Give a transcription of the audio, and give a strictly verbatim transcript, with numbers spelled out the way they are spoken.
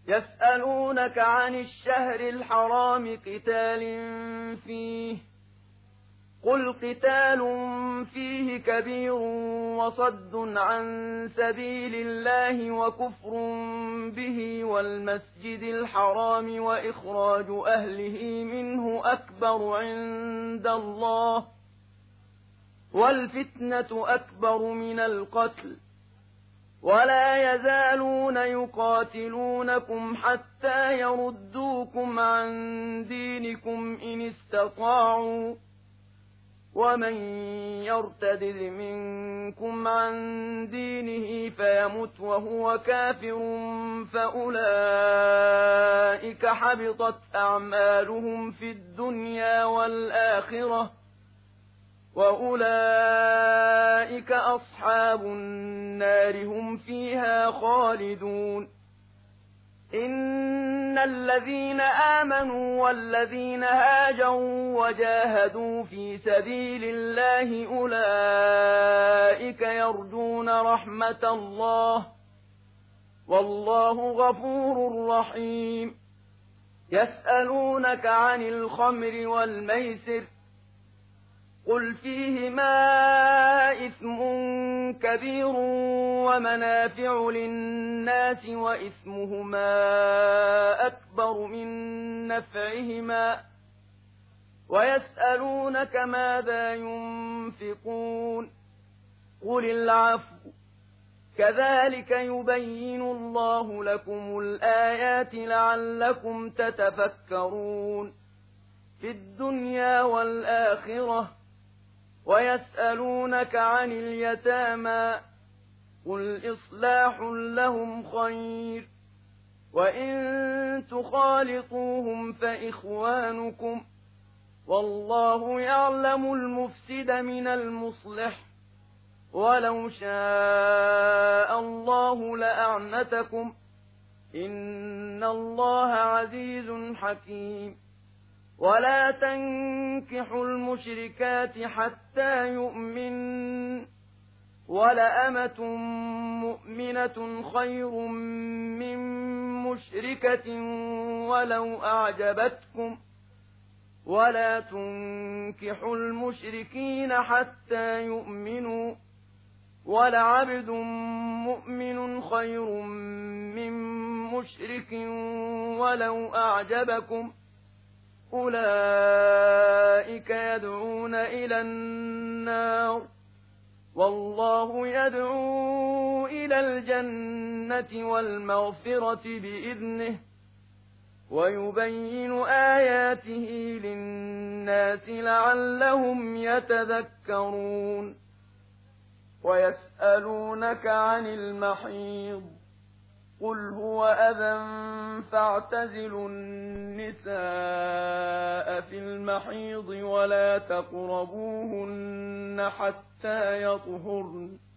يسألونك عن الشهر الحرام قتال فيه قل قتال فيه كبير وصد عن سبيل الله وكفر به والمسجد الحرام وإخراج أهله منه أكبر عند الله والفتنة أكبر من القتل ولا يزالون يقاتلونكم حتى يردوكم عن دينكم إن استطاعوا ومن يرتد منكم عن دينه فيمت وهو كافر فأولئك حبطت أعمالهم في الدنيا والآخرة وأولئك أصحاب النار هم فيها خالدون إن الذين آمنوا والذين هاجروا وجاهدوا في سبيل الله أولئك يرجون رحمة الله والله غفور رحيم يسألونك عن الخمر والميسر قل فيهما إثم كبير ومنافع للناس وإثمهما أكبر من نفعهما ويسألونك ماذا ينفقون قل العفو كذلك يبين الله لكم الآيات لعلكم تتفكرون في الدنيا والآخرة ويسألونك عن اليتامى قل إصلاح لهم خير وإن تخالطوهم فإخوانكم والله يعلم المفسد من المصلح ولو شاء الله لأعنتكم إن الله عزيز حكيم ولا تنكحوا المشركات حتى يؤمن ولأمة مؤمنة خير من مشركة ولو أعجبتكم ولا تنكحوا المشركين حتى يؤمنوا ولعبد مؤمن خير من مشرك ولو أعجبكم أولئك يدعون إلى النار والله يدعو إلى الجنة والمغفرة بإذنه ويبين آياته للناس لعلهم يتذكرون ويسألونك عن المحيض قل هو أذى فاعتزلوا النساء في المحيض ولا تقربوهن حتى يطهرن